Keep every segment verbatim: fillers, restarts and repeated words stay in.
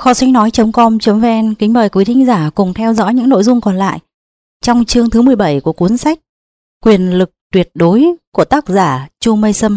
Kho sách nói.com.vn kính mời quý thính giả cùng theo dõi những nội dung còn lại trong chương thứ mười bảy của cuốn sách Quyền lực tuyệt đối của tác giả Chu Mây Sâm.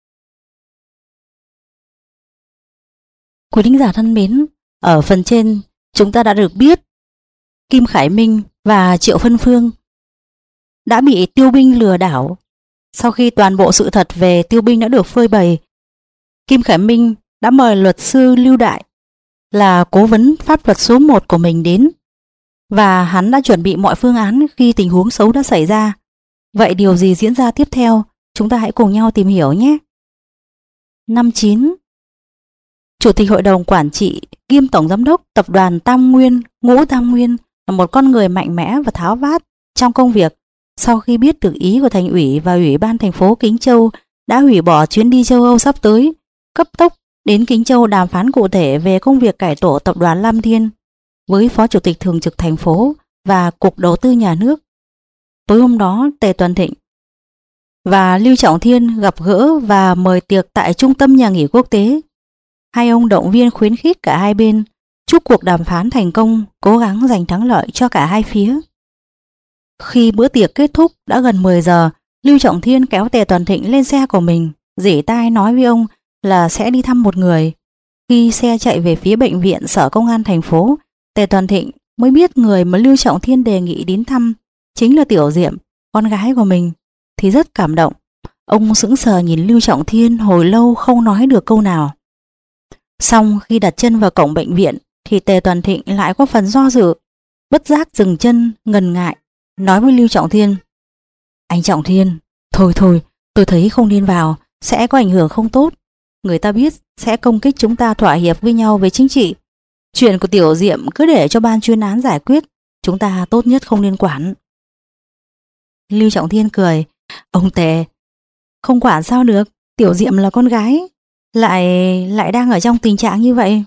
Quý thính giả thân mến, ở phần trên chúng ta đã được biết Kim Khải Minh và Triệu Phân Phương đã bị Tiêu Binh lừa đảo. Sau khi toàn bộ sự thật về Tiêu Binh đã được phơi bày, Kim Khải Minh đã mời luật sư Lưu Đại là cố vấn pháp luật số một của mình đến, và hắn đã chuẩn bị mọi phương án khi tình huống xấu đã xảy ra. Vậy điều gì diễn ra tiếp theo? Chúng ta hãy cùng nhau tìm hiểu nhé. Năm chín, Chủ tịch Hội đồng Quản trị kiêm Tổng Giám đốc Tập đoàn Tam Nguyên, Ngũ Tam Nguyên là một con người mạnh mẽ và tháo vát trong công việc. Sau khi biết được ý của Thành ủy và Ủy ban thành phố Kính Châu đã hủy bỏ chuyến đi châu Âu sắp tới, cấp tốc đến Kính Châu đàm phán cụ thể về công việc cải tổ Tập đoàn Lam Thiên với Phó Chủ tịch Thường trực thành phố và Cục Đầu tư Nhà nước. Tối hôm đó, Tề Tuần Thịnh và Lưu Trọng Thiên gặp gỡ và mời tiệc tại Trung tâm Nhà nghỉ Quốc tế. Hai ông động viên khuyến khích cả hai bên, chúc cuộc đàm phán thành công, cố gắng giành thắng lợi cho cả hai phía. Khi bữa tiệc kết thúc đã gần mười giờ, Lưu Trọng Thiên kéo Tề Tuần Thịnh lên xe của mình, rỉ tai nói với ông là sẽ đi thăm một người. Khi xe chạy về phía bệnh viện Sở Công an thành phố, Tề Tuần Thịnh mới biết người mà Lưu Trọng Thiên đề nghị đến thăm chính là Tiểu Diệm, con gái của mình, thì rất cảm động. Ông sững sờ nhìn Lưu Trọng Thiên hồi lâu không nói được câu nào. Xong khi đặt chân vào cổng bệnh viện thì Tề Tuần Thịnh lại có phần do dự, bất giác dừng chân, ngần ngại, nói với Lưu Trọng Thiên: "Anh Trọng Thiên, thôi thôi, tôi thấy không nên vào, sẽ có ảnh hưởng không tốt. Người ta biết sẽ công kích chúng ta thỏa hiệp với nhau về chính trị. Chuyện của Tiểu Diệm cứ để cho ban chuyên án giải quyết, chúng ta tốt nhất không nên quản." Lưu Trọng Thiên cười: "Ông Tề, không quản sao được, Tiểu Diệm là con gái, lại lại đang ở trong tình trạng như vậy."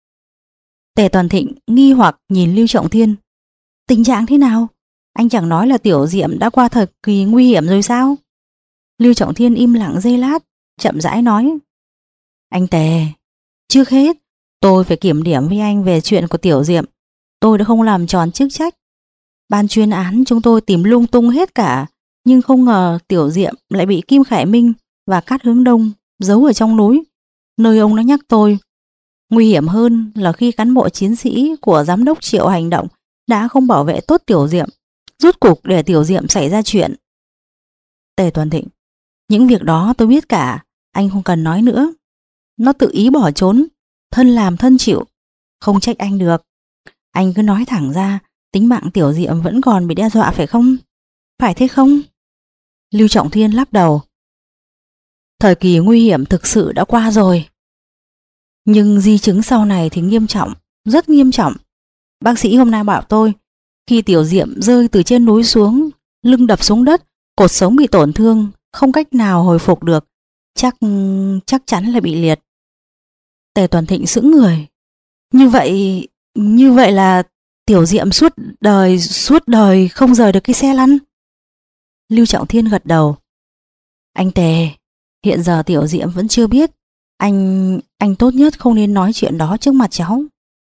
Tề Tuần Thịnh nghi hoặc nhìn Lưu Trọng Thiên: "Tình trạng thế nào? Anh chẳng nói là Tiểu Diệm đã qua thời kỳ nguy hiểm rồi sao?" Lưu Trọng Thiên im lặng giây lát, chậm rãi nói: "Anh Tề, trước hết tôi phải kiểm điểm với anh về chuyện của Tiểu Diệm. Tôi đã không làm tròn chức trách. Ban chuyên án chúng tôi tìm lung tung hết cả, nhưng không ngờ Tiểu Diệm lại bị Kim Khải Minh và Cát Hướng Đông giấu ở trong núi, nơi ông đã nhắc tôi. Nguy hiểm hơn là khi cán bộ chiến sĩ của giám đốc Triệu hành động đã không bảo vệ tốt Tiểu Diệm, rút cục để Tiểu Diệm xảy ra chuyện." Tề Tuần Thịnh: "Những việc đó tôi biết cả, anh không cần nói nữa. Nó tự ý bỏ trốn, thân làm thân chịu, không trách anh được. Anh cứ nói thẳng ra, tính mạng Tiểu Diệm vẫn còn bị đe dọa phải không? Phải thế không?" Lưu Trọng Thiên lắc đầu: "Thời kỳ nguy hiểm thực sự đã qua rồi. Nhưng di chứng sau này thì nghiêm trọng, rất nghiêm trọng. Bác sĩ hôm nay bảo tôi, khi Tiểu Diệm rơi từ trên núi xuống, lưng đập xuống đất, cột sống bị tổn thương, không cách nào hồi phục được, chắc chắc chắn là bị liệt." Tề Tuần Thịnh sững người: "Như vậy, như vậy là Tiểu Diệm suốt đời, suốt đời không rời được cái xe lăn?" Lưu Trọng Thiên gật đầu: "Anh Tề, hiện giờ Tiểu Diệm vẫn chưa biết. Anh, anh tốt nhất không nên nói chuyện đó trước mặt cháu."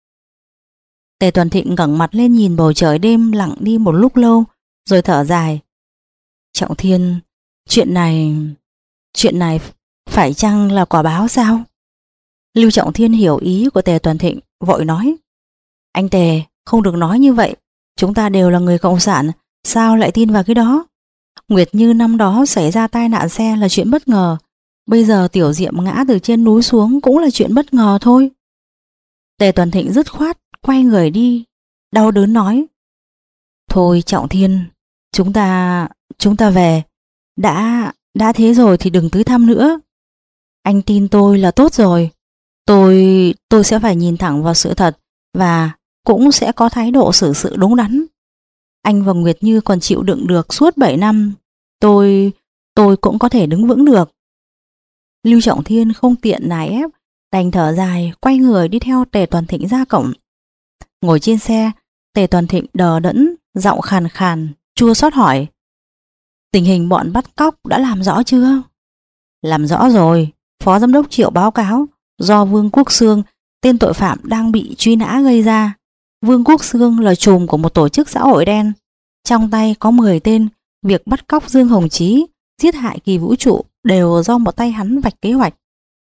Tề Tuần Thịnh ngẩng mặt lên nhìn bầu trời đêm lặng đi một lúc lâu, rồi thở dài: "Trọng Thiên, chuyện này, chuyện này phải chăng là quả báo sao?" Lưu Trọng Thiên hiểu ý của Tề Tuần Thịnh, vội nói: "Anh Tề, không được nói như vậy. Chúng ta đều là người cộng sản, sao lại tin vào cái đó? Nguyệt Như năm đó xảy ra tai nạn xe là chuyện bất ngờ. Bây giờ Tiểu Diệm ngã từ trên núi xuống cũng là chuyện bất ngờ thôi." Tề Tuần Thịnh dứt khoát quay người đi, đau đớn nói: "Thôi Trọng Thiên, chúng ta, chúng ta về. Đã, đã thế rồi thì đừng tới thăm nữa. Anh tin tôi là tốt rồi. Tôi, tôi sẽ phải nhìn thẳng vào sự thật và cũng sẽ có thái độ xử sự đúng đắn. Anh và Nguyệt Như còn chịu đựng được suốt bảy năm. Tôi, tôi cũng có thể đứng vững được." Lưu Trọng Thiên không tiện nài ép, đành thở dài, quay người đi theo Tề Tuần Thịnh ra cổng. Ngồi trên xe, Tề Tuần Thịnh đờ đẫn, giọng khàn khàn, chua xót hỏi: "Tình hình bọn bắt cóc đã làm rõ chưa?" "Làm rõ rồi, Phó Giám đốc Triệu báo cáo do Vương Quốc Xương tên tội phạm đang bị truy nã gây ra. Vương Quốc Xương là trùm của một tổ chức xã hội đen. Trong tay có mười tên, việc bắt cóc Dương Hồng Chí, giết hại Kỳ Vũ Trụ đều do một tay hắn vạch kế hoạch.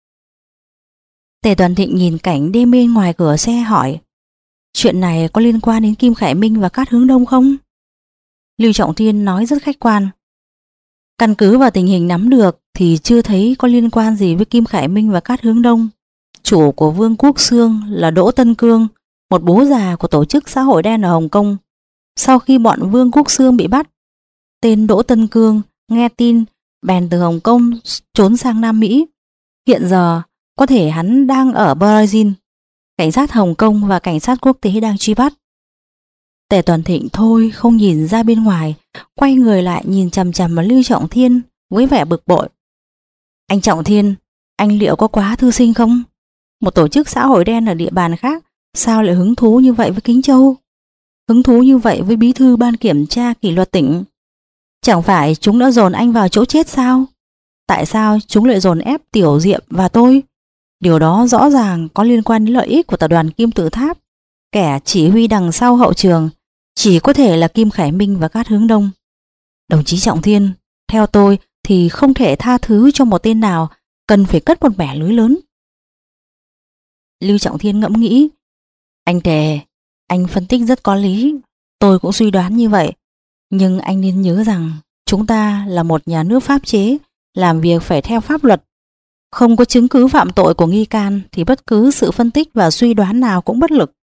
Tề Toàn Thịnh nhìn cảnh đêm bên ngoài cửa xe hỏi: chuyện này có liên quan đến Kim Khải Minh và Cát Hướng Đông không? Lưu Trọng Thiên nói rất khách quan: căn cứ vào tình hình nắm được thì chưa thấy có liên quan gì với Kim Khải Minh và Cát Hướng Đông. Chủ của Vương Quốc Xương là Đỗ Tân Cương, một bố già của tổ chức xã hội đen ở Hồng Kông. Sau khi bọn Vương Quốc Xương bị bắt, tên Đỗ Tân Cương nghe tin bèn từ Hồng Kông trốn sang Nam Mỹ. Hiện giờ có thể hắn đang ở Brazil. Cảnh sát Hồng Kông và cảnh sát quốc tế đang truy bắt. Tề Toàn Thịnh thôi không nhìn ra bên ngoài, quay người lại nhìn chằm chằm vào Lưu Trọng Thiên với vẻ bực bội. Anh Trọng Thiên, anh liệu có quá thư sinh không? Một tổ chức xã hội đen ở địa bàn khác sao lại hứng thú như vậy với Kính Châu? Hứng thú như vậy với bí thư ban kiểm tra kỷ luật tỉnh? Chẳng phải chúng đã dồn anh vào chỗ chết sao? Tại sao chúng lại dồn ép Tiểu Diệm và tôi? Điều đó rõ ràng có liên quan đến lợi ích của tập đoàn Kim Tự Tháp. Kẻ chỉ huy đằng sau hậu trường chỉ có thể là Kim Khải Minh và Cát Hướng Đông. Đồng chí Trọng Thiên, theo tôi thì không thể tha thứ cho một tên nào, cần phải cất một mẻ lưới lớn. Lưu Trọng Thiên ngẫm nghĩ: anh Tề, anh phân tích rất có lý, tôi cũng suy đoán như vậy. Nhưng anh nên nhớ rằng chúng ta là một nhà nước pháp chế, làm việc phải theo pháp luật. Không có chứng cứ phạm tội của nghi can thì bất cứ sự phân tích và suy đoán nào cũng bất lực.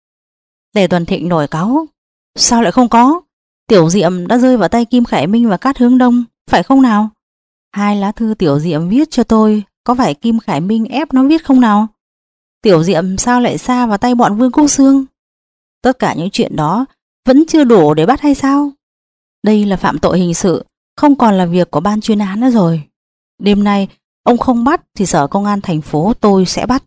Tề Toàn Thịnh nổi cáu: sao lại không có? Tiểu Diệm đã rơi vào tay Kim Khải Minh và Cát Hướng Đông, phải không nào? Hai lá thư Tiểu Diệm viết cho tôi, có phải Kim Khải Minh ép nó viết không nào? Tiểu Diệm sao lại sa vào tay bọn Vương Quốc Xương? Tất cả những chuyện đó vẫn chưa đủ để bắt hay sao? Đây là phạm tội hình sự, không còn là việc của ban chuyên án nữa rồi. Đêm nay ông không bắt thì sở công an thành phố tôi sẽ bắt.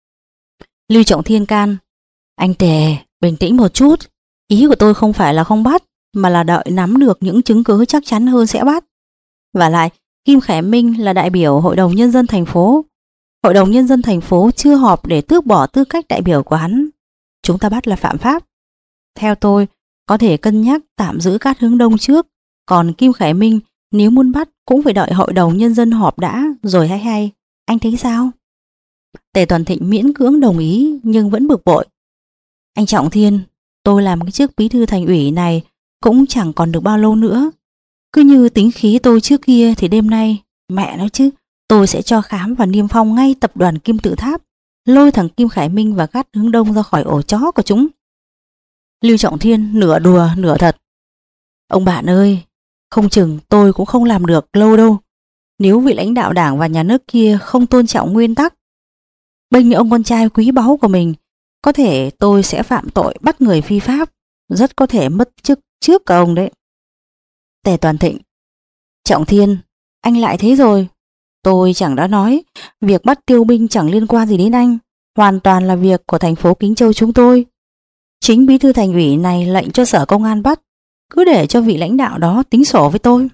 Lưu Trọng Thiên can: anh Tề, bình tĩnh một chút. Ý của tôi không phải là không bắt, mà là đợi nắm được những chứng cứ chắc chắn hơn sẽ bắt. Và lại, Kim Khải Minh là đại biểu Hội đồng Nhân dân thành phố. Hội đồng Nhân dân thành phố chưa họp để tước bỏ tư cách đại biểu của hắn. Chúng ta bắt là phạm pháp. Theo tôi, có thể cân nhắc tạm giữ Cát Hướng Đông trước. Còn Kim Khải Minh nếu muốn bắt cũng phải đợi Hội đồng Nhân dân họp đã rồi hay hay. Anh thấy sao? Tề Toàn Thịnh miễn cưỡng đồng ý nhưng vẫn bực bội. Anh Trọng Thiên, tôi làm cái chức bí thư thành ủy này cũng chẳng còn được bao lâu nữa. Cứ như tính khí tôi trước kia thì đêm nay, mẹ nói chứ, tôi sẽ cho khám và niêm phong ngay tập đoàn Kim Tự Tháp, lôi thằng Kim Khải Minh và Cát Hướng Đông ra khỏi ổ chó của chúng. Lưu Trọng Thiên nửa đùa nửa thật: ông bạn ơi, không chừng tôi cũng không làm được lâu đâu. Nếu vị lãnh đạo đảng và nhà nước kia không tôn trọng nguyên tắc, bênh ông con trai quý báu của mình, có thể tôi sẽ phạm tội bắt người phi pháp, rất có thể mất chức trước cả ông đấy. Tề Toàn Thịnh: Trọng Thiên, anh lại thế rồi. Tôi chẳng đã nói, việc bắt Tiêu Binh chẳng liên quan gì đến anh, hoàn toàn là việc của thành phố Kính Châu chúng tôi. Chính bí thư thành ủy này lệnh cho sở công an bắt, cứ để cho vị lãnh đạo đó tính sổ với tôi.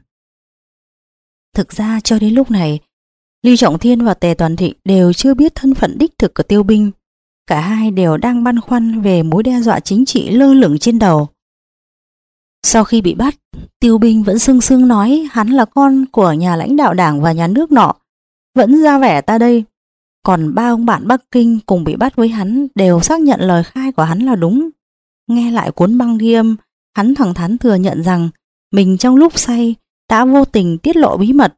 Thực ra cho đến lúc này, Lưu Trọng Thiên và Tề Toàn Thịnh đều chưa biết thân phận đích thực của Tiêu Binh. Cả hai đều đang băn khoăn về mối đe dọa chính trị lơ lửng trên đầu. Sau khi bị bắt, Tiêu Binh vẫn sưng sưng nói hắn là con của nhà lãnh đạo đảng và nhà nước nọ, vẫn ra vẻ ta đây. Còn ba ông bạn Bắc Kinh cùng bị bắt với hắn đều xác nhận lời khai của hắn là đúng. Nghe lại cuốn băng ghi âm, hắn thẳng thắn thừa nhận rằng mình trong lúc say đã vô tình tiết lộ bí mật.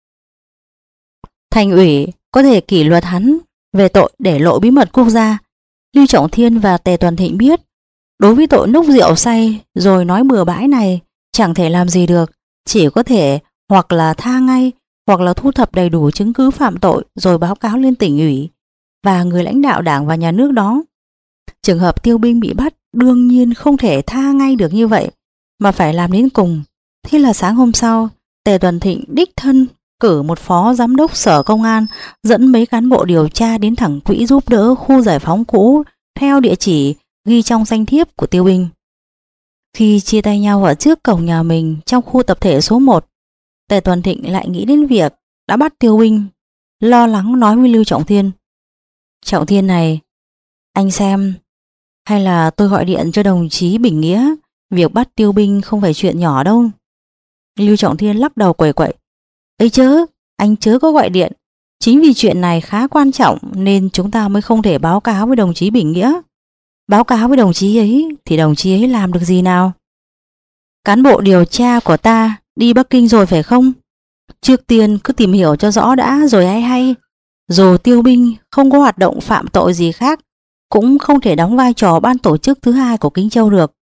Thành ủy có thể kỷ luật hắn về tội để lộ bí mật quốc gia. Lưu Trọng Thiên và Tề Toàn Thịnh biết, đối với tội nốc rượu say rồi nói bừa bãi này chẳng thể làm gì được, chỉ có thể hoặc là tha ngay, hoặc là thu thập đầy đủ chứng cứ phạm tội rồi báo cáo lên tỉnh ủy và người lãnh đạo đảng và nhà nước đó. Trường hợp Tiêu Binh bị bắt đương nhiên không thể tha ngay được như vậy, mà phải làm đến cùng. Thế là sáng hôm sau, Tề Toàn Thịnh đích thân cử một phó giám đốc sở công an dẫn mấy cán bộ điều tra đến thẳng quỹ giúp đỡ khu giải phóng cũ theo địa chỉ ghi trong danh thiếp của Tiêu Binh. Khi chia tay nhau ở trước cổng nhà mình trong khu tập thể số một, Tề Toàn Thịnh lại nghĩ đến việc đã bắt Tiêu Binh, lo lắng nói với Lưu Trọng Thiên: Trọng Thiên này, Anh xem, hay là tôi gọi điện cho đồng chí Bình Nghĩa, việc bắt tiêu binh không phải chuyện nhỏ đâu. Lưu Trọng Thiên lắc đầu quẩy quậy. Ấy chớ, anh chớ có gọi điện. Chính vì chuyện này khá quan trọng nên chúng ta mới không thể báo cáo với đồng chí Bình Nghĩa. Báo cáo với đồng chí ấy thì đồng chí ấy làm được gì nào? Cán bộ điều tra của ta đi Bắc Kinh rồi phải không? Trước tiên cứ tìm hiểu cho rõ đã rồi hay hay. Dù tiêu binh không có hoạt động phạm tội gì khác, cũng không thể đóng vai trò ban tổ chức thứ hai của Kinh Châu được.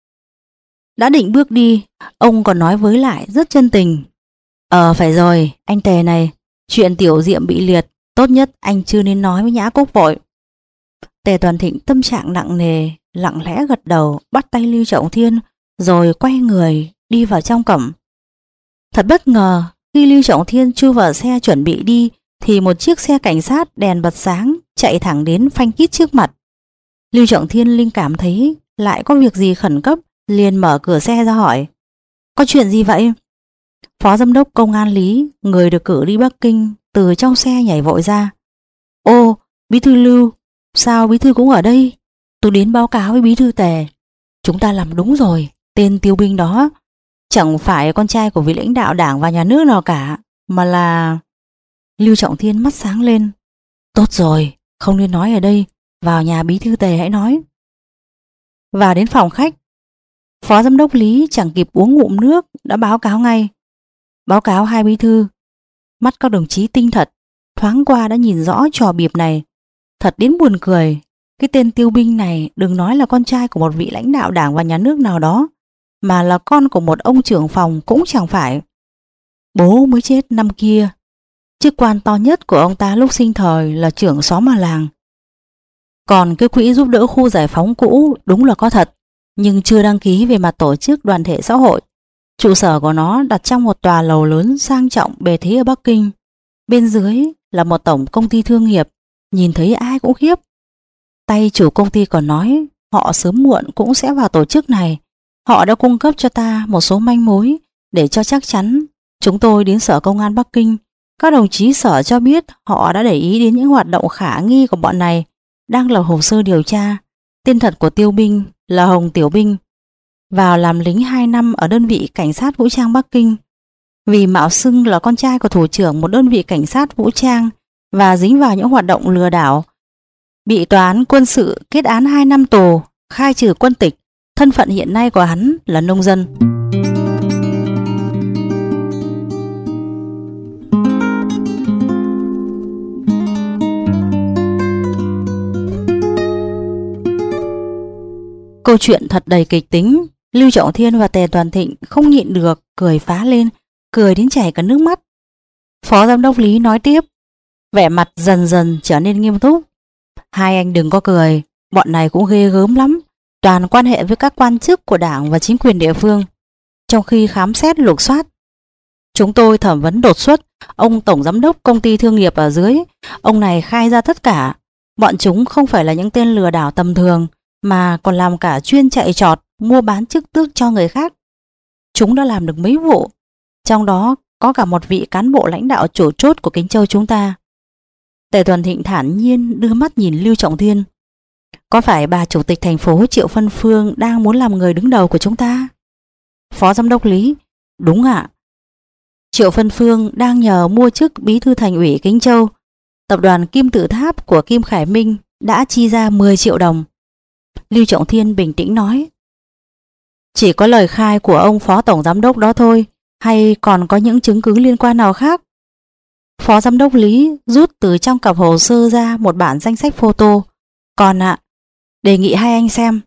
Đã định bước đi, ông còn nói với lại rất chân tình. Ờ phải rồi, anh Tề này, chuyện Tiểu Diệm bị liệt, tốt nhất anh chưa nên nói với Nhã Cúc vội. Tề Toàn Thịnh tâm trạng nặng nề, lặng lẽ gật đầu, bắt tay Lưu Trọng Thiên, rồi quay người đi vào trong cổng. Thật bất ngờ, khi Lưu Trọng Thiên chui vào xe chuẩn bị đi, thì một chiếc xe cảnh sát đèn bật sáng chạy thẳng đến phanh kít trước mặt. Lưu Trọng Thiên linh cảm thấy lại có việc gì khẩn cấp, liền mở cửa xe ra hỏi. Có chuyện gì vậy? Phó giám đốc công an Lý, người được cử đi Bắc Kinh, từ trong xe nhảy vội ra. Ô, bí thư Lưu, sao bí thư cũng ở đây? Tôi đến báo cáo với bí thư Tề. Chúng ta làm đúng rồi, tên tiêu binh đó chẳng phải con trai của vị lãnh đạo đảng và nhà nước nào cả, mà là... Lưu Trọng Thiên mắt sáng lên. Tốt rồi, không nên nói ở đây, vào nhà bí thư Tề hãy nói. Và đến phòng khách, Phó giám đốc Lý chẳng kịp uống ngụm nước đã báo cáo ngay. Báo cáo hai bí thư. Mắt các đồng chí tinh thật, thoáng qua đã nhìn rõ trò bịp này. Thật đến buồn cười. Cái tên tiêu binh này đừng nói là con trai của một vị lãnh đạo đảng và nhà nước nào đó, mà là con của một ông trưởng phòng cũng chẳng phải. Bố mới chết năm kia. Chức quan to nhất của ông ta lúc sinh thời là trưởng xóm ở làng. Còn cái quỹ giúp đỡ khu giải phóng cũ đúng là có thật, nhưng chưa đăng ký về mặt tổ chức đoàn thể xã hội. Trụ sở của nó đặt trong một tòa lầu lớn sang trọng bề thế ở Bắc Kinh. Bên dưới là một tổng công ty thương nghiệp, nhìn thấy ai cũng khiếp. Tay chủ công ty còn nói họ sớm muộn cũng sẽ vào tổ chức này. Họ đã cung cấp cho ta một số manh mối để cho chắc chắn. Chúng tôi đến sở công an Bắc Kinh. Các đồng chí sở cho biết họ đã để ý đến những hoạt động khả nghi của bọn này, đang lập hồ sơ điều tra. Tên thật của tiêu binh là Hồng Tiểu Binh, vào làm lính hai năm ở đơn vị cảnh sát vũ trang Bắc Kinh. Vì mạo xưng là con trai của thủ trưởng một đơn vị cảnh sát vũ trang và dính vào những hoạt động lừa đảo, bị tòa án quân sự kết án hai năm tù, khai trừ quân tịch. Thân phận hiện nay của hắn là nông dân. Câu chuyện thật đầy kịch tính. Lưu Trọng Thiên và Tề Toàn Thịnh không nhịn được cười phá lên, cười đến chảy cả nước mắt. Phó giám đốc Lý nói tiếp, vẻ mặt dần dần trở nên nghiêm túc. Hai anh đừng có cười, bọn này cũng ghê gớm lắm, toàn quan hệ với các quan chức của đảng và chính quyền địa phương. Trong khi khám xét lục soát, chúng tôi thẩm vấn đột xuất ông tổng giám đốc công ty thương nghiệp ở dưới. Ông này khai ra tất cả. Bọn chúng không phải là những tên lừa đảo tầm thường, mà còn làm cả chuyên chạy trọt, mua bán chức tước cho người khác. Chúng đã làm được mấy vụ, trong đó có cả một vị cán bộ lãnh đạo chủ chốt của Kinh Châu chúng ta. Tề Toàn Thịnh thản nhiên đưa mắt nhìn Lưu Trọng Thiên. Có phải bà chủ tịch thành phố Triệu Phân Phương đang muốn làm người đứng đầu của chúng ta? Phó giám đốc Lý, đúng ạ. Triệu Phân Phương đang nhờ mua chức bí thư thành ủy Kinh Châu. Tập đoàn Kim Tự Tháp của Kim Khải Minh đã chi ra mười triệu đồng. Lưu Trọng Thiên bình tĩnh nói. Chỉ có lời khai của ông phó tổng giám đốc đó thôi, hay còn có những chứng cứ liên quan nào khác? Phó giám đốc Lý rút từ trong cặp hồ sơ ra một bản danh sách photo. Còn ạ, đề nghị hai anh xem.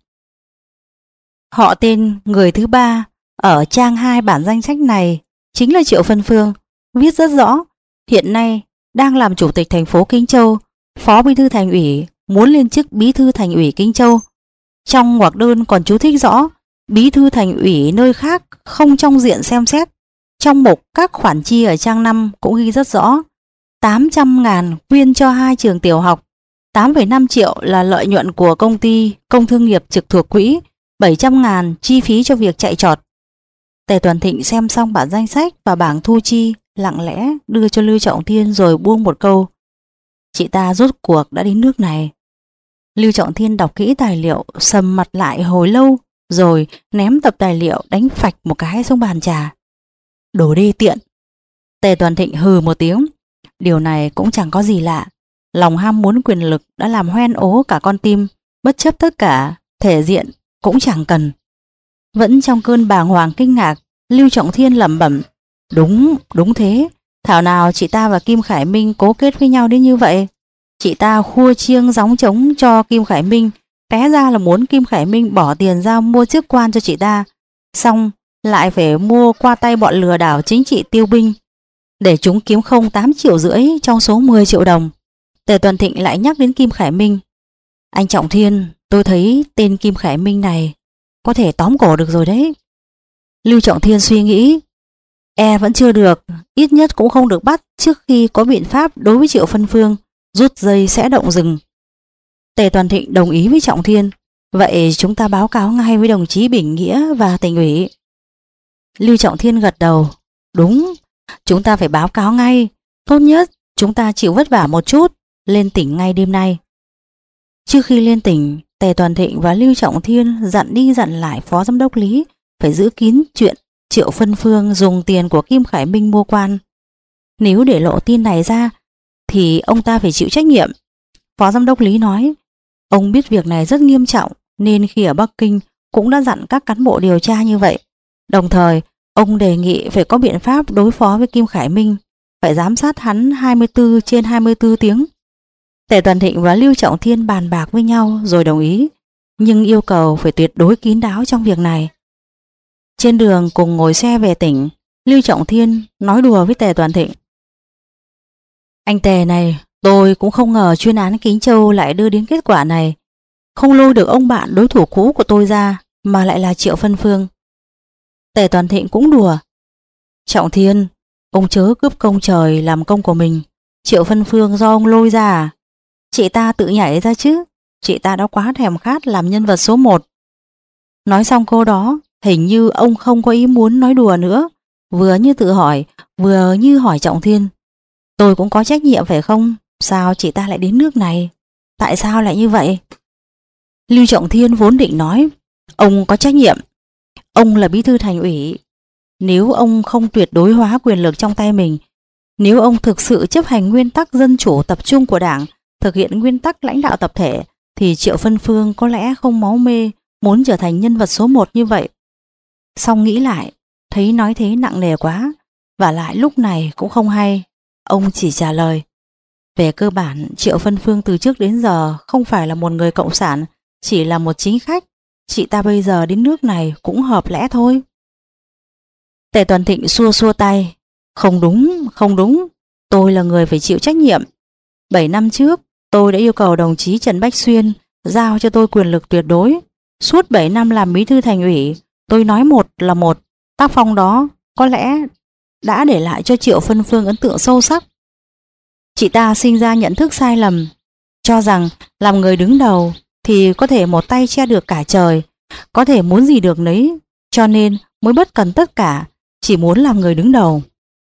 Họ tên người thứ ba ở trang hai bản danh sách này chính là Triệu Phân Phương, viết rất rõ, hiện nay đang làm chủ tịch thành phố Kinh Châu, phó bí thư thành ủy, muốn lên chức bí thư thành ủy Kinh Châu. Trong ngoặc đơn còn chú thích rõ, bí thư thành ủy nơi khác không trong diện xem xét. Trong mục các khoản chi ở trang năm cũng ghi rất rõ, tám trăm ngàn quyên cho hai trường tiểu học, tám phẩy năm triệu là lợi nhuận của công ty công thương nghiệp trực thuộc quỹ, bảy trăm ngàn chi phí cho việc chạy trọt. Tề Toàn Thịnh xem xong bản danh sách và bảng thu chi, lặng lẽ đưa cho Lưu Trọng Thiên rồi buông một câu. Chị ta rốt cuộc đã đến nước này. Lưu Trọng Thiên đọc kỹ tài liệu, sầm mặt lại hồi lâu, rồi ném tập tài liệu đánh phạch một cái xuống bàn trà. Đồ đê tiện. Tề Toàn Thịnh hừ một tiếng. Điều này cũng chẳng có gì lạ. Lòng ham muốn quyền lực đã làm hoen ố cả con tim, bất chấp tất cả, thể diện cũng chẳng cần. Vẫn trong cơn bàng hoàng kinh ngạc, Lưu Trọng Thiên lẩm bẩm. Đúng, đúng thế. Thảo nào chị ta và Kim Khải Minh cố kết với nhau đến như vậy. Chị ta khua chiêng gióng trống cho Kim Khải Minh, té ra là muốn Kim Khải Minh bỏ tiền ra mua chức quan cho chị ta, xong lại phải mua qua tay bọn lừa đảo chính trị Tiêu Binh, để chúng kiếm không tám triệu rưỡi trong số mười triệu đồng. Tề Toàn Thịnh lại nhắc đến Kim Khải Minh. Anh Trọng Thiên, tôi thấy tên Kim Khải Minh này có thể tóm cổ được rồi đấy. Lưu Trọng Thiên suy nghĩ. E vẫn chưa được, ít nhất cũng không được bắt trước khi có biện pháp đối với Triệu Phân Phương, rút dây sẽ động rừng. Tề Toàn Thịnh đồng ý với Trọng Thiên. Vậy chúng ta báo cáo ngay với đồng chí Bình Nghĩa và tỉnh ủy. Lưu Trọng Thiên gật đầu. Đúng, chúng ta phải báo cáo ngay. Tốt nhất chúng ta chịu vất vả một chút, lên tỉnh ngay đêm nay. Trước khi lên tỉnh, Tề Toàn Thịnh và Lưu Trọng Thiên dặn đi dặn lại Phó Giám đốc Lý phải giữ kín chuyện Triệu Phân Phương dùng tiền của Kim Khải Minh mua quan. Nếu để lộ tin này ra thì ông ta phải chịu trách nhiệm. Phó Giám đốc Lý nói, ông biết việc này rất nghiêm trọng nên khi ở Bắc Kinh cũng đã dặn các cán bộ điều tra như vậy. Đồng thời, ông đề nghị phải có biện pháp đối phó với Kim Khải Minh, phải giám sát hắn hai mươi tư trên hai mươi tư tiếng. Tề Toàn Thịnh và Lưu Trọng Thiên bàn bạc với nhau rồi đồng ý, nhưng yêu cầu phải tuyệt đối kín đáo trong việc này. Trên đường cùng ngồi xe về tỉnh, Lưu Trọng Thiên nói đùa với Tề Toàn Thịnh. Anh Tề này, tôi cũng không ngờ chuyên án Kính Châu lại đưa đến kết quả này. Không lôi được ông bạn đối thủ cũ của tôi ra, mà lại là Triệu Phân Phương. Tề Toàn Thịnh cũng đùa. Trọng Thiên, ông chớ cướp công trời làm công của mình. Triệu Phân Phương do ông lôi ra à? Chị ta tự nhảy ra chứ. Chị ta đã quá thèm khát làm nhân vật số một. Nói xong câu đó, hình như ông không có ý muốn nói đùa nữa, vừa như tự hỏi, vừa như hỏi Trọng Thiên. Tôi cũng có trách nhiệm phải không? Sao chị ta lại đến nước này? Tại sao lại như vậy? Lưu Trọng Thiên vốn định nói, ông có trách nhiệm. Ông là bí thư thành ủy. Nếu ông không tuyệt đối hóa quyền lực trong tay mình, nếu ông thực sự chấp hành nguyên tắc dân chủ tập trung của Đảng, thực hiện nguyên tắc lãnh đạo tập thể, thì Triệu Phân Phương có lẽ không máu mê muốn trở thành nhân vật số một như vậy. Xong nghĩ lại, thấy nói thế nặng nề quá, và lại lúc này cũng không hay. Ông chỉ trả lời, về cơ bản Triệu Phân Phương từ trước đến giờ không phải là một người cộng sản, chỉ là một chính khách. Chị ta bây giờ đến nước này cũng hợp lẽ thôi. Tề Toàn Thịnh xua xua tay. Không đúng, không đúng. Tôi là người phải chịu trách nhiệm. Bảy năm trước, tôi đã yêu cầu đồng chí Trần Bách Xuyên giao cho tôi quyền lực tuyệt đối. Suốt bảy năm làm bí thư thành ủy, tôi nói một là một. Tác phong đó có lẽ đã để lại cho Triệu Phân Phương ấn tượng sâu sắc. Chị ta sinh ra nhận thức sai lầm, cho rằng làm người đứng đầu thì có thể một tay che được cả trời, có thể muốn gì được nấy, cho nên mới bất cần tất cả, chỉ muốn làm người đứng đầu.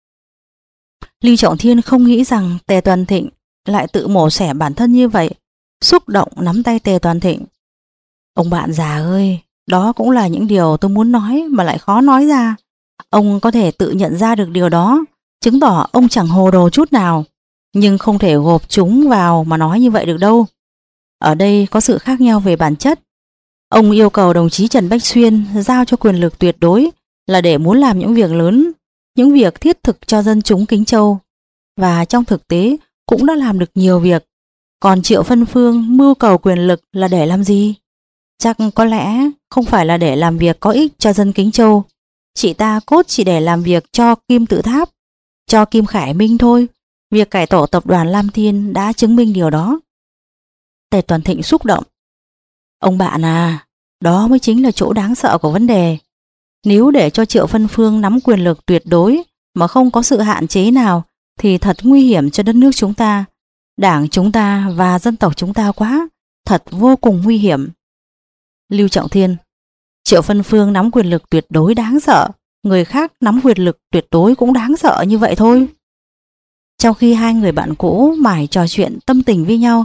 Lưu Trọng Thiên không nghĩ rằng Tề Toàn Thịnh lại tự mổ xẻ bản thân như vậy, xúc động nắm tay Tề Toàn Thịnh. Ông bạn già ơi, đó cũng là những điều tôi muốn nói mà lại khó nói ra. Ông có thể tự nhận ra được điều đó, chứng tỏ ông chẳng hồ đồ chút nào, nhưng không thể gộp chúng vào mà nói như vậy được đâu. Ở đây có sự khác nhau về bản chất. Ông yêu cầu đồng chí Trần Bách Xuyên giao cho quyền lực tuyệt đối là để muốn làm những việc lớn, những việc thiết thực cho dân chúng Kính Châu, và trong thực tế cũng đã làm được nhiều việc. Còn Triệu Phân Phương mưu cầu quyền lực là để làm gì? Chắc có lẽ không phải là để làm việc có ích cho dân Kính Châu. Chị ta cốt chỉ để làm việc cho Kim Tự Tháp, cho Kim Khải Minh thôi. Việc cải tổ tập đoàn Lam Thiên đã chứng minh điều đó. Tề Toàn Thịnh xúc động. Ông bạn à, đó mới chính là chỗ đáng sợ của vấn đề. Nếu để cho Triệu Phân Phương nắm quyền lực tuyệt đối mà không có sự hạn chế nào thì thật nguy hiểm cho đất nước chúng ta, Đảng chúng ta và dân tộc chúng ta quá, thật vô cùng nguy hiểm. Lưu Trọng Thiên, Triệu Phân Phương nắm quyền lực tuyệt đối đáng sợ, người khác nắm quyền lực tuyệt đối cũng đáng sợ như vậy thôi. Trong khi hai người bạn cũ mải trò chuyện tâm tình với nhau,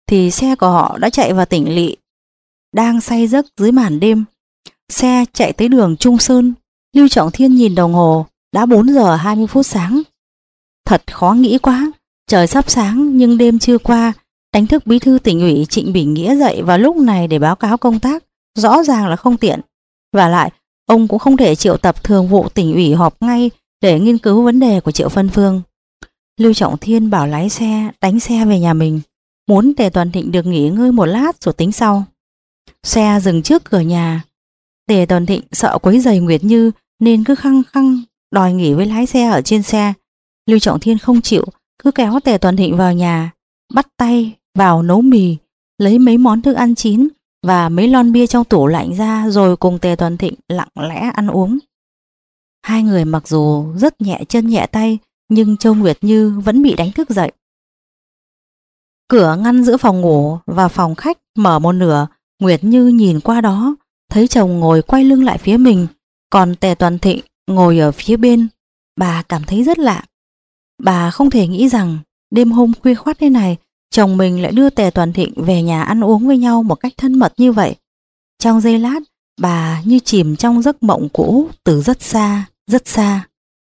thì xe của họ đã chạy vào tỉnh lỵ. Đang say giấc dưới màn đêm, xe chạy tới đường Trung Sơn. Lưu Trọng Thiên nhìn đồng hồ, đã bốn giờ hai mươi phút sáng. Thật khó nghĩ quá, trời sắp sáng nhưng đêm chưa qua. Đánh thức bí thư tỉnh ủy Trịnh Bình Nghĩa dậy vào lúc này để báo cáo công tác, rõ ràng là không tiện. Và lại, ông cũng không thể triệu tập thường vụ tỉnh ủy họp ngay để nghiên cứu vấn đề của Triệu Phân Phương. Lưu Trọng Thiên bảo lái xe đánh xe về nhà mình, muốn Tề Toàn Thịnh được nghỉ ngơi một lát rồi tính sau. Xe dừng trước cửa nhà. Tề Toàn Thịnh sợ quấy rầy Nguyệt Như nên cứ khăng khăng đòi nghỉ với lái xe ở trên xe. Lưu Trọng Thiên không chịu, cứ kéo Tề Toàn Thịnh vào nhà, bắt tay vào nấu mì, lấy mấy món thức ăn chín và mấy lon bia trong tủ lạnh ra rồi cùng Tề Toàn Thịnh lặng lẽ ăn uống. Hai người mặc dù rất nhẹ chân nhẹ tay nhưng Châu Nguyệt Như vẫn bị đánh thức dậy. Cửa ngăn giữa phòng ngủ và phòng khách mở một nửa. Nguyệt Như nhìn qua đó, thấy chồng ngồi quay lưng lại phía mình, còn Tề Toàn Thịnh ngồi ở phía bên. Bà cảm thấy rất lạ. Bà không thể nghĩ rằng đêm hôm khuya khoắt thế này, chồng mình lại đưa Tề Toàn Thịnh về nhà ăn uống với nhau một cách thân mật như vậy. Trong giây lát, bà như chìm trong giấc mộng cũ từ rất xa, rất xa.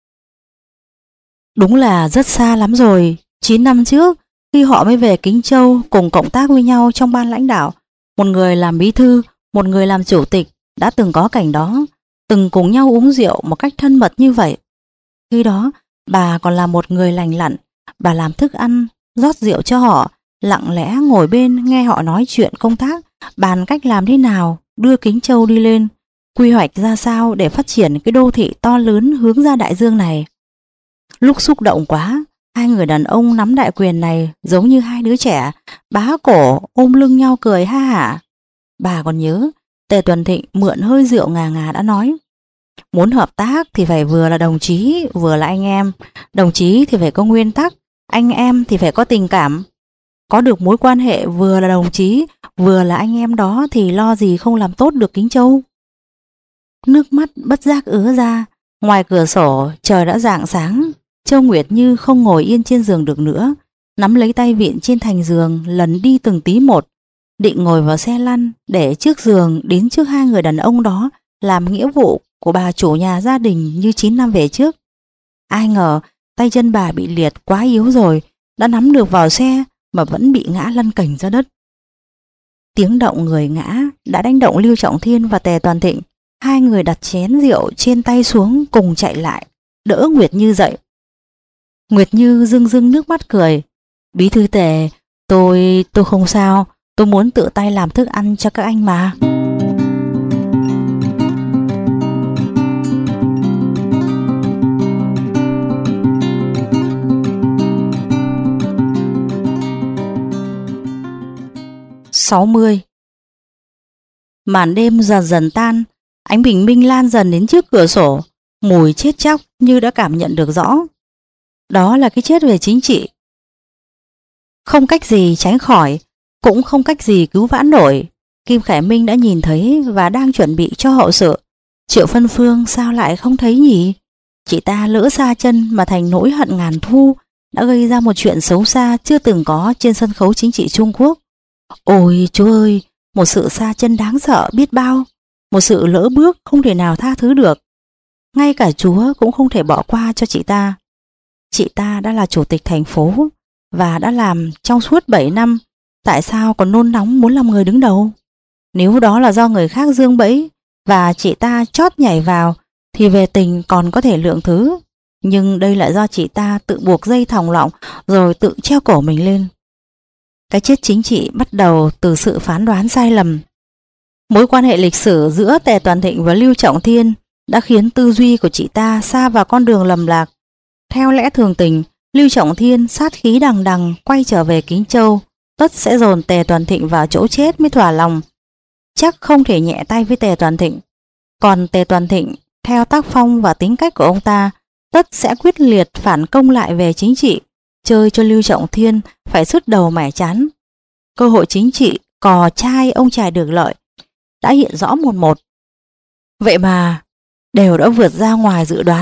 Đúng là rất xa lắm rồi. Chín năm trước, khi họ mới về Kính Châu cùng cộng tác với nhau trong ban lãnh đạo, một người làm bí thư, một người làm chủ tịch, đã từng có cảnh đó, từng cùng nhau uống rượu một cách thân mật như vậy. Khi đó, bà còn là một người lành lặn, bà làm thức ăn, rót rượu cho họ, lặng lẽ ngồi bên nghe họ nói chuyện công tác, bàn cách làm thế nào, đưa Kính Châu đi lên, quy hoạch ra sao để phát triển cái đô thị to lớn hướng ra đại dương này. Lúc xúc động quá, hai người đàn ông nắm đại quyền này giống như hai đứa trẻ, bá cổ ôm lưng nhau cười ha hả. Bà còn nhớ, Tề Toàn Thịnh mượn hơi rượu ngà ngà đã nói, muốn hợp tác thì phải vừa là đồng chí, vừa là anh em. Đồng chí thì phải có nguyên tắc, anh em thì phải có tình cảm. Có được mối quan hệ vừa là đồng chí, vừa là anh em đó thì lo gì không làm tốt được Kính Châu. Nước mắt bất giác ứa ra. Ngoài cửa sổ trời đã rạng sáng. Châu Nguyệt Như không ngồi yên trên giường được nữa, nắm lấy tay vịn trên thành giường lần đi từng tí một, định ngồi vào xe lăn để trước giường đến trước hai người đàn ông đó làm nghĩa vụ của bà chủ nhà gia đình như chín năm về trước. Ai ngờ tay chân bà bị liệt quá yếu rồi, đã nắm được vào xe mà vẫn bị ngã lăn cành ra đất. Tiếng động người ngã đã đánh động Lưu Trọng Thiên và Tề Toàn Thịnh. Hai người đặt chén rượu trên tay xuống cùng chạy lại, đỡ Nguyệt Như dậy. Nguyệt Như rưng rưng nước mắt cười. Bí thư Tề, tôi, tôi không sao, tôi muốn tự tay làm thức ăn cho các anh mà. sáu mươi. Màn đêm dần dần tan, ánh bình minh lan dần đến trước cửa sổ, mùi chết chóc như đã cảm nhận được rõ. Đó là cái chết về chính trị. Không cách gì tránh khỏi, cũng không cách gì cứu vãn nổi. Kim Khải Minh đã nhìn thấy và đang chuẩn bị cho hậu sự. Triệu Phân Phương sao lại không thấy nhỉ? Chị ta lỡ xa chân mà thành nỗi hận ngàn thu, đã gây ra một chuyện xấu xa chưa từng có trên sân khấu chính trị Trung Quốc. Ôi Chúa ơi, một sự xa chân đáng sợ biết bao, một sự lỡ bước không thể nào tha thứ được. Ngay cả Chúa cũng không thể bỏ qua cho chị ta. Chị ta đã là chủ tịch thành phố và đã làm trong suốt bảy năm, tại sao còn nôn nóng muốn làm người đứng đầu? Nếu đó là do người khác giương bẫy và chị ta chót nhảy vào thì về tình còn có thể lượng thứ, nhưng đây là do chị ta tự buộc dây thòng lọng rồi tự treo cổ mình lên. Cái chết chính trị bắt đầu từ sự phán đoán sai lầm. Mối quan hệ lịch sử giữa Tề Toàn Thịnh và Lưu Trọng Thiên đã khiến tư duy của chị ta sa vào con đường lầm lạc. Theo lẽ thường tình, Lưu Trọng Thiên sát khí đằng đằng quay trở về Kính Châu, tất sẽ dồn Tề Toàn Thịnh vào chỗ chết mới thỏa lòng. Chắc không thể nhẹ tay với Tề Toàn Thịnh. Còn Tề Toàn Thịnh, theo tác phong và tính cách của ông ta, tất sẽ quyết liệt phản công lại về chính trị, chơi cho Lưu Trọng Thiên phải sứt đầu mẻ chán. Cơ hội chính trị cò trai ông chài được lợi đã hiện rõ một một. Vậy mà đều đã vượt ra ngoài dự đoán.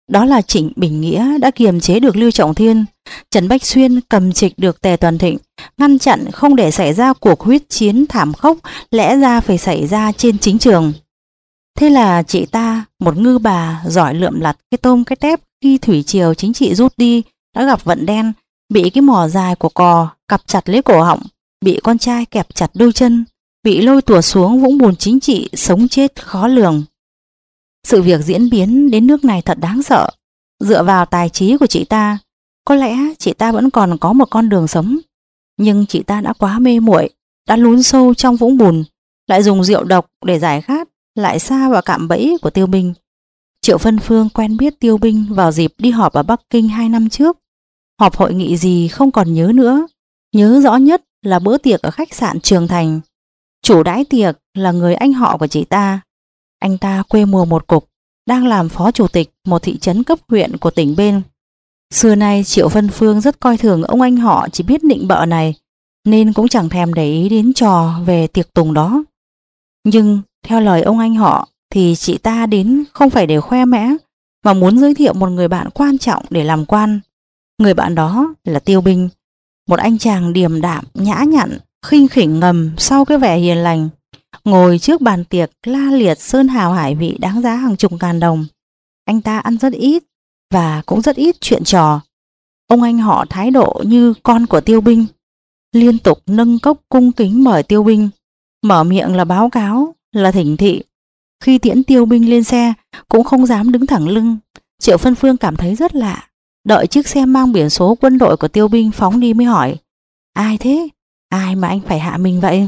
đó là Trịnh Bình Nghĩa đã kiềm chế được Lưu Trọng Thiên, Trần Bách Xuyên cầm trịch được Tề Toàn Thịnh, ngăn chặn không để xảy ra cuộc huyết chiến thảm khốc lẽ ra phải xảy ra trên chính trường. Thế là chị ta, một ngư bà giỏi lượm lặt cái tôm cái tép, khi thủy triều chính trị rút đi đã gặp vận đen, bị cái mỏ dài của cò cặp chặt lấy cổ họng, bị con trai kẹp chặt đôi chân, bị lôi tủa xuống vũng bùn chính trị sống chết khó lường. Sự việc diễn biến đến nước này thật đáng sợ. Dựa vào tài trí của chị ta, có lẽ chị ta vẫn còn có một con đường sống. Nhưng chị ta đã quá mê muội, đã lún sâu trong vũng bùn, lại dùng rượu độc để giải khát, lại sa vào cạm bẫy của Tiêu Binh. Triệu Phân Phương quen biết Tiêu Binh vào dịp đi họp ở Bắc Kinh hai năm trước. Họp hội nghị gì không còn nhớ nữa, nhớ rõ nhất là bữa tiệc ở khách sạn Trường Thành. Chủ đãi tiệc là người anh họ của chị ta. Anh ta quê mùa một cục, đang làm phó chủ tịch một thị trấn cấp huyện của tỉnh bên. Xưa nay Triệu Phân Phương rất coi thường ông anh họ chỉ biết nịnh bợ này, nên cũng chẳng thèm để ý đến trò về tiệc tùng đó. Nhưng theo lời ông anh họ thì chị ta đến không phải để khoe mẽ, mà muốn giới thiệu một người bạn quan trọng để làm quan. Người bạn đó là Tiêu Binh, một anh chàng điềm đạm, nhã nhặn, khinh khỉnh ngầm sau cái vẻ hiền lành, ngồi trước bàn tiệc la liệt sơn hào hải vị đáng giá hàng chục ngàn đồng. Anh ta ăn rất ít và cũng rất ít chuyện trò. Ông anh họ thái độ như con của Tiêu Binh, liên tục nâng cốc cung kính mời Tiêu Binh, mở miệng là báo cáo, là thỉnh thị. Khi tiễn Tiêu Binh lên xe cũng không dám đứng thẳng lưng. Triệu Phân Phương cảm thấy rất lạ. Đợi chiếc xe mang biển số quân đội của Tiêu Binh phóng đi mới hỏi: ai thế? Ai mà anh phải hạ mình vậy?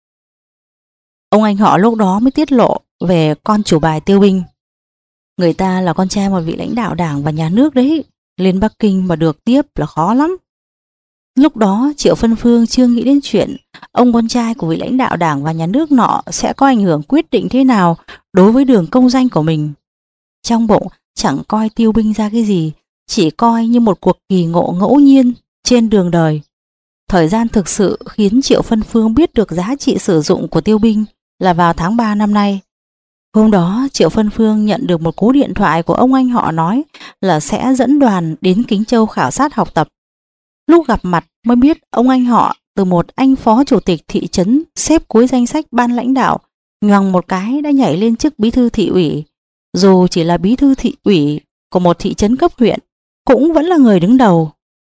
Ông anh họ lúc đó mới tiết lộ về con chủ bài Tiêu Binh. Người ta là con trai một vị lãnh đạo đảng và nhà nước đấy, lên Bắc Kinh mà được tiếp là khó lắm. Lúc đó Triệu Phân Phương chưa nghĩ đến chuyện ông con trai của vị lãnh đạo đảng và nhà nước nọ sẽ có ảnh hưởng quyết định thế nào đối với đường công danh của mình. Trong bụng chẳng coi Tiêu Binh ra cái gì, chỉ coi như một cuộc kỳ ngộ ngẫu nhiên trên đường đời. Thời gian thực sự khiến Triệu Phân Phương biết được giá trị sử dụng của Tiêu Binh là vào tháng ba năm nay. Hôm đó Triệu Phân Phương nhận được một cú điện thoại của ông anh họ nói là sẽ dẫn đoàn đến Kính Châu khảo sát học tập. Lúc gặp mặt mới biết ông anh họ từ một anh phó chủ tịch thị trấn xếp cuối danh sách ban lãnh đạo, nhoằng một cái đã nhảy lên chức bí thư thị ủy. Dù chỉ là bí thư thị ủy của một thị trấn cấp huyện, cũng vẫn là người đứng đầu,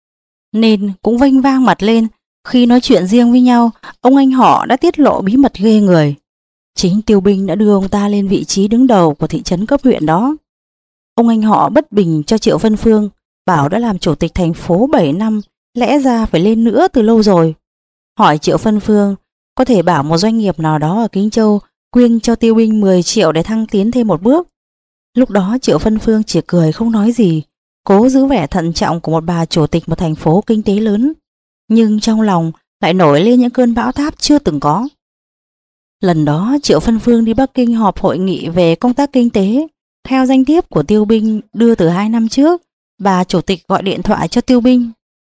nên cũng vênh vang mặt lên. Khi nói chuyện riêng với nhau, ông anh họ đã tiết lộ bí mật ghê người. Chính Tiêu Binh đã đưa ông ta lên vị trí đứng đầu của thị trấn cấp huyện đó. Ông anh họ bất bình cho Triệu Phân Phương, bảo đã làm chủ tịch thành phố bảy năm, lẽ ra phải lên nữa từ lâu rồi. Hỏi Triệu Phân Phương có thể bảo một doanh nghiệp nào đó ở Kính Châu quyên cho Tiêu Binh mười triệu để thăng tiến thêm một bước. Lúc đó Triệu Phân Phương chỉ cười không nói gì, cố giữ vẻ thận trọng của một bà chủ tịch một thành phố kinh tế lớn, nhưng trong lòng lại nổi lên những cơn bão táp chưa từng có. Lần đó Triệu Phân Phương đi Bắc Kinh họp hội nghị về công tác kinh tế, theo danh thiếp của Tiêu Binh đưa từ hai năm trước. Bà chủ tịch gọi điện thoại cho Tiêu Binh.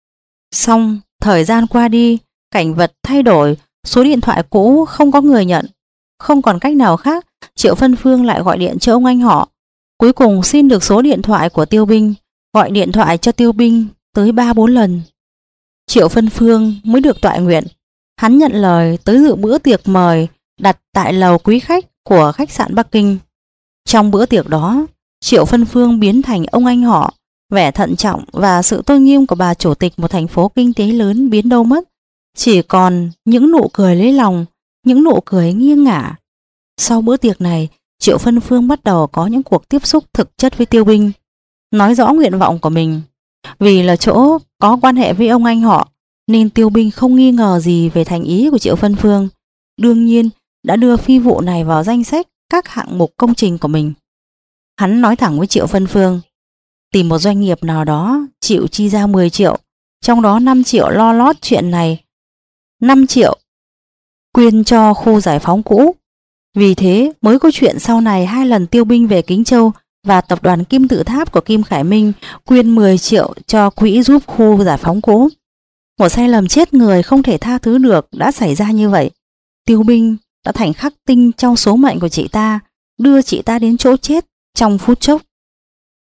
Xong thời gian qua đi, cảnh vật thay đổi, số điện thoại cũ không có người nhận. Không còn cách nào khác, Triệu Phân Phương lại gọi điện cho ông anh họ. Cuối cùng xin được số điện thoại của Tiêu Binh, gọi điện thoại cho Tiêu Binh tới ba bốn lần. Triệu Phân Phương mới được toại nguyện. Hắn nhận lời tới dự bữa tiệc mời đặt tại lầu quý khách của khách sạn Bắc Kinh. Trong bữa tiệc đó, Triệu Phân Phương biến thành ông anh họ, vẻ thận trọng và sự tôn nghiêm của bà chủ tịch một thành phố kinh tế lớn biến đâu mất. Chỉ còn những nụ cười lấy lòng, những nụ cười nghiêng ngả. Sau bữa tiệc này, Triệu Phân Phương bắt đầu có những cuộc tiếp xúc thực chất với Tiêu Binh, nói rõ nguyện vọng của mình. Vì là chỗ có quan hệ với ông anh họ, nên Tiêu Binh không nghi ngờ gì về thành ý của Triệu Phân Phương. Đương nhiên đã đưa phi vụ này vào danh sách các hạng mục công trình của mình. Hắn nói thẳng với Triệu Phân Phương, tìm một doanh nghiệp nào đó chịu chi ra mười triệu, trong đó năm triệu lo lót chuyện này, năm triệu quyên cho khu giải phóng cũ. Vì thế mới có chuyện sau này hai lần Tiêu Binh về Kính Châu và tập đoàn Kim Tự Tháp của Kim Khải Minh quyên mười triệu cho quỹ giúp khu giải phóng cũ. Một sai lầm chết người không thể tha thứ được đã xảy ra như vậy. Tiêu Binh đã thành khắc tinh trong số mệnh của chị ta, đưa chị ta đến chỗ chết trong phút chốc.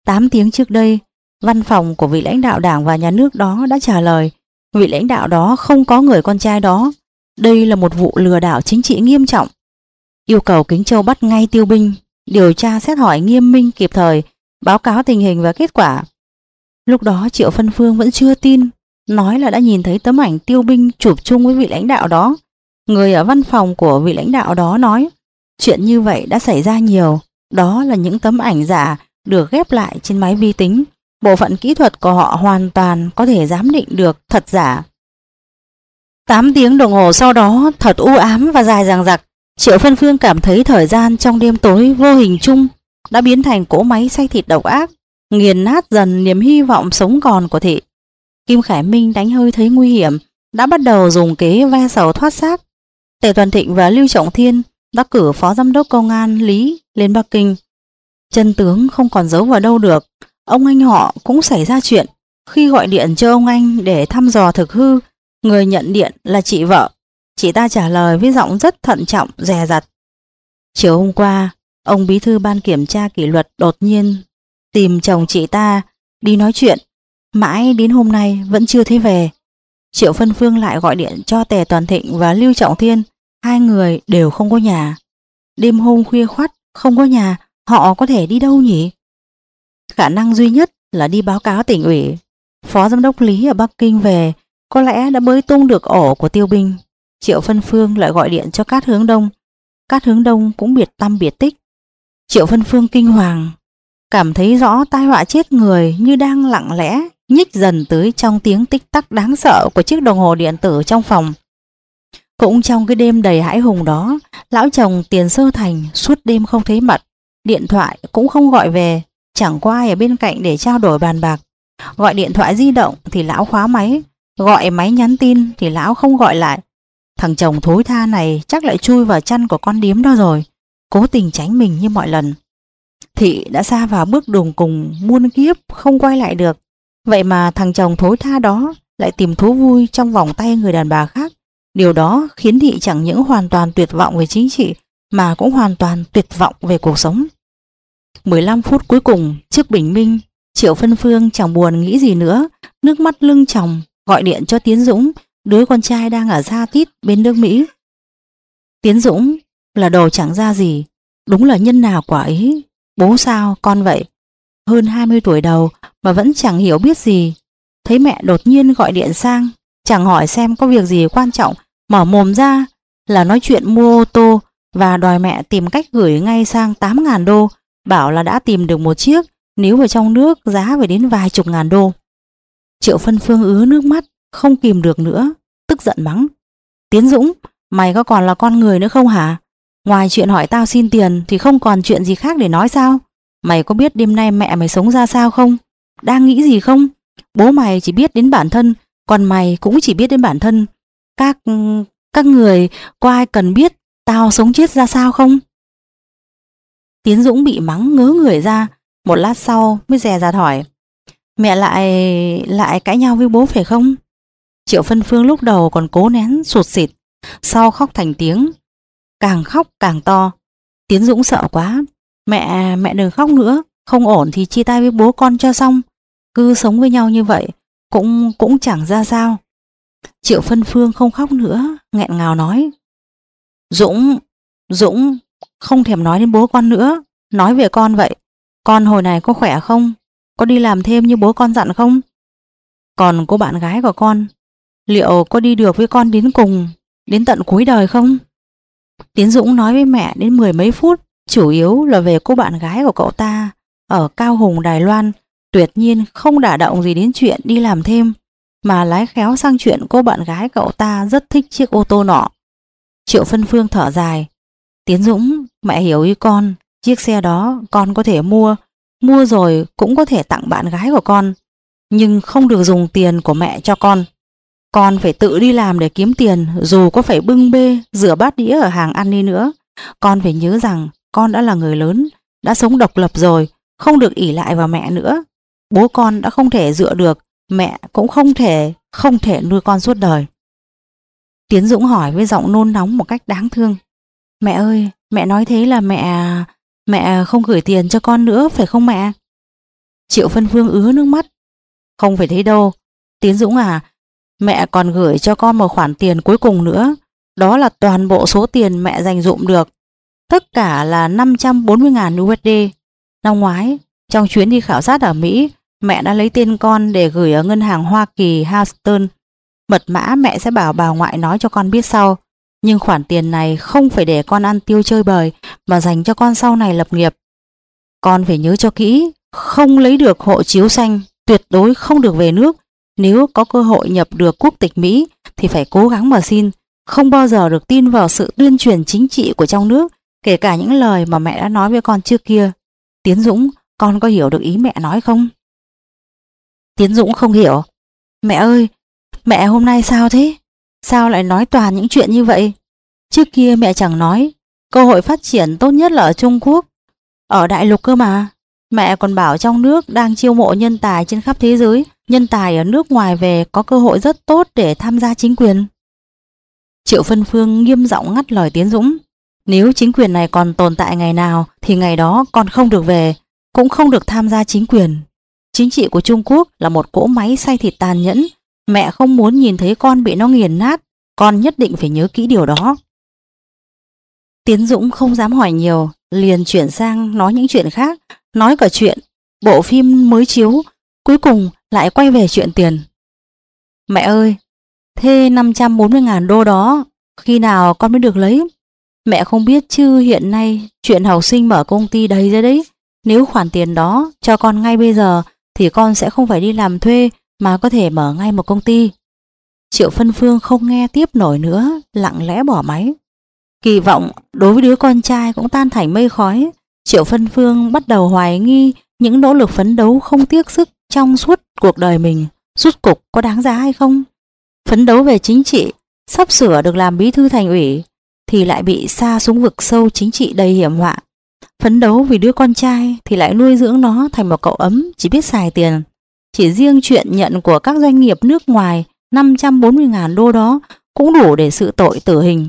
Tám tiếng trước đây, văn phòng của vị lãnh đạo Đảng và Nhà nước đó đã trả lời vị lãnh đạo đó không có người con trai đó. Đây là một vụ lừa đảo chính trị nghiêm trọng. Yêu cầu Kính Châu bắt ngay Tiêu Binh, điều tra xét hỏi nghiêm minh kịp thời, báo cáo tình hình và kết quả. Lúc đó Triệu Phân Phương vẫn chưa tin, nói là đã nhìn thấy tấm ảnh Tiêu Binh chụp chung với vị lãnh đạo đó. Người ở văn phòng của vị lãnh đạo đó nói chuyện như vậy đã xảy ra nhiều. Đó là những tấm ảnh giả được ghép lại trên máy vi tính. Bộ phận kỹ thuật của họ hoàn toàn có thể giám định được thật giả. Tám tiếng đồng hồ sau đó thật u ám và dài dằng dặc. Triệu Phân Phương cảm thấy thời gian trong đêm tối vô hình chung đã biến thành cỗ máy xay thịt độc ác, nghiền nát dần niềm hy vọng sống còn của thị. Kim Khải Minh đánh hơi thấy nguy hiểm, đã bắt đầu dùng kế ve sầu thoát xác. Tề Toàn Thịnh và Lưu Trọng Thiên đã cử phó giám đốc công an Lý lên Bắc Kinh. Chân tướng không còn giấu vào đâu được. Ông anh họ cũng xảy ra chuyện. Khi gọi điện cho ông anh để thăm dò thực hư, người nhận điện là chị vợ. Chị ta trả lời với giọng rất thận trọng, dè dặt. Chiều hôm qua, ông bí thư ban kiểm tra kỷ luật đột nhiên tìm chồng chị ta đi nói chuyện. Mãi đến hôm nay vẫn chưa thấy về. Triệu Phân Phương lại gọi điện cho Tề Toàn Thịnh và Lưu Trọng Thiên. Hai người đều không có nhà. Đêm hôm khuya khoắt, không có nhà, họ có thể đi đâu nhỉ? Khả năng duy nhất là đi báo cáo tỉnh ủy. Phó giám đốc Lý ở Bắc Kinh về, có lẽ đã bới tung được ổ của Tiêu Binh. Triệu Phân Phương lại gọi điện cho Cát Hướng Đông. Cát Hướng Đông cũng biệt tăm biệt tích. Triệu Phân Phương kinh hoàng, cảm thấy rõ tai họa chết người như đang lặng lẽ nhích dần tới trong tiếng tích tắc đáng sợ của chiếc đồng hồ điện tử trong phòng. Cũng trong cái đêm đầy hãi hùng đó, lão chồng Tiền Sơ Thành suốt đêm không thấy mặt, điện thoại cũng không gọi về, chẳng có ai ở bên cạnh để trao đổi bàn bạc. Gọi điện thoại di động thì lão khóa máy, gọi máy nhắn tin thì lão không gọi lại. Thằng chồng thối tha này chắc lại chui vào chăn của con điếm đó rồi, cố tình tránh mình như mọi lần. Thị đã sa vào bước đường cùng muôn kiếp không quay lại được. Vậy mà thằng chồng thối tha đó lại tìm thú vui trong vòng tay người đàn bà khác. Điều đó khiến Thị chẳng những hoàn toàn tuyệt vọng về chính trị mà cũng hoàn toàn tuyệt vọng về cuộc sống. mười lăm phút cuối cùng trước bình minh, Triệu Phân Phương chẳng buồn nghĩ gì nữa, nước mắt lưng tròng gọi điện cho Tiến Dũng, đứa con trai đang ở Sa Tít bên nước Mỹ. Tiến Dũng là đồ chẳng ra gì, đúng là nhân nào quả ý. Bố sao con vậy? Hơn hai mươi tuổi đầu mà vẫn chẳng hiểu biết gì. Thấy mẹ đột nhiên gọi điện sang, chẳng hỏi xem có việc gì quan trọng, mở mồm ra là nói chuyện mua ô tô và đòi mẹ tìm cách gửi ngay sang tám ngàn đô, bảo là đã tìm được một chiếc, nếu ở trong nước giá phải đến vài chục ngàn đô. Triệu Phân Phương ứa nước mắt, không kìm được nữa, tức giận mắng. Tiến Dũng, mày có còn là con người nữa không hả? Ngoài chuyện hỏi tao xin tiền thì không còn chuyện gì khác để nói sao? Mày có biết đêm nay mẹ mày sống ra sao không? Đang nghĩ gì không? Bố mày chỉ biết đến bản thân, còn mày cũng chỉ biết đến bản thân. Các... các người có ai cần biết tao sống chết ra sao không? Tiến Dũng bị mắng ngớ người ra, một lát sau mới dè dặt hỏi. Mẹ lại... lại cãi nhau với bố phải không? Triệu Phân Phương lúc đầu còn cố nén sụt sịt, sau khóc thành tiếng, càng khóc càng to. Tiến Dũng sợ quá. Mẹ, mẹ đừng khóc nữa, không ổn thì chia tay với bố con cho xong. Cứ sống với nhau như vậy cũng cũng chẳng ra sao. Triệu Phân Phương không khóc nữa, nghẹn ngào nói. Dũng, Dũng, không thèm nói đến bố con nữa, nói về con vậy. Con hồi này có khỏe không? Có đi làm thêm như bố con dặn không? Còn cô bạn gái của con, liệu có đi được với con đến cùng, đến tận cuối đời không? Tiến Dũng nói với mẹ đến mười mấy phút, chủ yếu là về cô bạn gái của cậu ta ở Cao Hùng, Đài Loan, tuyệt nhiên không đả động gì đến chuyện đi làm thêm, mà lái khéo sang chuyện cô bạn gái cậu ta rất thích chiếc ô tô nọ. Triệu Phân Phương thở dài. Tiến Dũng, mẹ hiểu ý con, chiếc xe đó con có thể mua, mua rồi cũng có thể tặng bạn gái của con, nhưng không được dùng tiền của mẹ cho con. Con phải tự đi làm để kiếm tiền, dù có phải bưng bê, rửa bát đĩa ở hàng ăn đi nữa. Con phải nhớ rằng con đã là người lớn, đã sống độc lập rồi, không được ỷ lại vào mẹ nữa. Bố con đã không thể dựa được, mẹ cũng không thể, không thể nuôi con suốt đời. Tiến Dũng hỏi với giọng nôn nóng một cách đáng thương. Mẹ ơi, mẹ nói thế là mẹ... mẹ không gửi tiền cho con nữa phải không mẹ? Triệu Phân Phương ứa nước mắt. Không phải thế đâu. Tiến Dũng à, mẹ còn gửi cho con một khoản tiền cuối cùng nữa. Đó là toàn bộ số tiền mẹ dành dụm được. Tất cả là năm trăm bốn mươi nghìn u ét đê. Năm ngoái, trong chuyến đi khảo sát ở Mỹ, mẹ đã lấy tên con để gửi ở ngân hàng Hoa Kỳ Houston. Mật mã mẹ sẽ bảo bà ngoại nói cho con biết sau. Nhưng khoản tiền này không phải để con ăn tiêu chơi bời, mà dành cho con sau này lập nghiệp. Con phải nhớ cho kỹ, không lấy được hộ chiếu xanh, tuyệt đối không được về nước. Nếu có cơ hội nhập được quốc tịch Mỹ thì phải cố gắng mà xin. Không bao giờ được tin vào sự tuyên truyền chính trị của trong nước, kể cả những lời mà mẹ đã nói với con trước kia. Tiến Dũng, con có hiểu được ý mẹ nói không? Tiến Dũng không hiểu. Mẹ ơi, mẹ hôm nay sao thế? Sao lại nói toàn những chuyện như vậy? Trước kia mẹ chẳng nói cơ hội phát triển tốt nhất là ở Trung Quốc, ở đại lục cơ mà. Mẹ còn bảo trong nước đang chiêu mộ nhân tài trên khắp thế giới. Nhân tài ở nước ngoài về có cơ hội rất tốt để tham gia chính quyền. Triệu Phân Phương nghiêm giọng ngắt lời Tiến Dũng. Nếu chính quyền này còn tồn tại ngày nào thì ngày đó con không được về, cũng không được tham gia chính quyền. Chính trị của Trung Quốc là một cỗ máy xay thịt tàn nhẫn. Mẹ không muốn nhìn thấy con bị nó nghiền nát. Con nhất định phải nhớ kỹ điều đó. Tiến Dũng không dám hỏi nhiều, liền chuyển sang nói những chuyện khác. Nói cả chuyện bộ phim mới chiếu, cuối cùng lại quay về chuyện tiền. Mẹ ơi, thế năm trăm bốn mươi nghìn đô đó khi nào con mới được lấy? Mẹ không biết chứ hiện nay chuyện học sinh mở công ty đầy ra đấy. Nếu khoản tiền đó cho con ngay bây giờ thì con sẽ không phải đi làm thuê mà có thể mở ngay một công ty. Triệu Phân Phương không nghe tiếp nổi nữa, lặng lẽ bỏ máy. Kỳ vọng đối với đứa con trai cũng tan thành mây khói. Triệu Phân Phương bắt đầu hoài nghi những nỗ lực phấn đấu không tiếc sức trong suốt cuộc đời mình rốt cục có đáng giá hay không. Phấn đấu về chính trị, sắp sửa được làm bí thư thành ủy thì lại bị sa xuống vực sâu chính trị đầy hiểm họa. Phấn đấu vì đứa con trai thì lại nuôi dưỡng nó thành một cậu ấm chỉ biết xài tiền. Chỉ riêng chuyện nhận của các doanh nghiệp nước ngoài năm trăm bốn mươi nghìn đô đó cũng đủ để xử tội tử hình.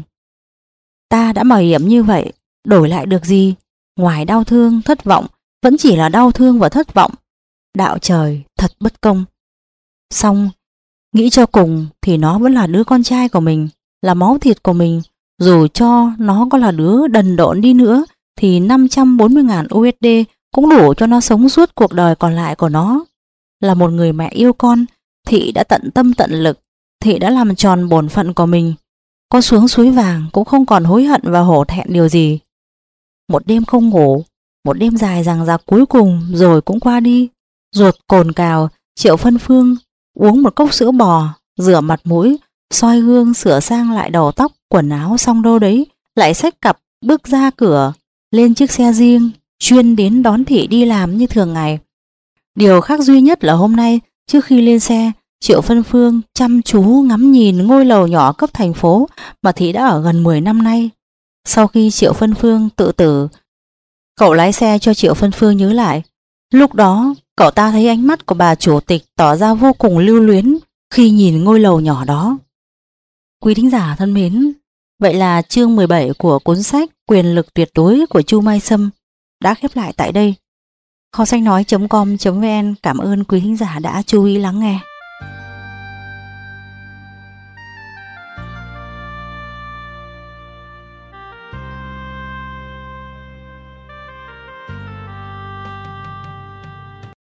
Ta đã mạo hiểm như vậy, đổi lại được gì? Ngoài đau thương, thất vọng, vẫn chỉ là đau thương và thất vọng. Đạo trời thật bất công. Xong, nghĩ cho cùng thì nó vẫn là đứa con trai của mình, là máu thịt của mình. Dù cho nó có là đứa đần độn đi nữa thì năm trăm bốn mươi nghìn u ét đê cũng đủ cho nó sống suốt cuộc đời còn lại của nó. Là một người mẹ yêu con, Thị đã tận tâm tận lực, Thị đã làm tròn bổn phận của mình. Có xuống suối vàng cũng không còn hối hận và hổ thẹn điều gì. Một đêm không ngủ, một đêm dài dằng dặc cuối cùng rồi cũng qua đi. Ruột cồn cào, Triệu Phân Phương uống một cốc sữa bò, rửa mặt mũi, soi gương sửa sang lại đầu tóc, quần áo xong đâu đấy, lại xách cặp bước ra cửa, lên chiếc xe riêng, chuyên đến đón Thị đi làm như thường ngày. Điều khác duy nhất là hôm nay, trước khi lên xe, Triệu Phân Phương chăm chú ngắm nhìn ngôi lầu nhỏ cấp thành phố mà Thị đã ở gần mười năm nay. Sau khi Triệu Phân Phương tự tử, cậu lái xe cho Triệu Phân Phương nhớ lại. Lúc đó, cậu ta thấy ánh mắt của bà chủ tịch tỏ ra vô cùng lưu luyến khi nhìn ngôi lầu nhỏ đó. Quý thính giả thân mến, vậy là chương mười bảy của cuốn sách Quyền lực tuyệt đối của Chu Mai Sâm đã khép lại tại đây. Kho sách nói chấm com chấm vn cảm ơn quý thính giả đã chú ý lắng nghe.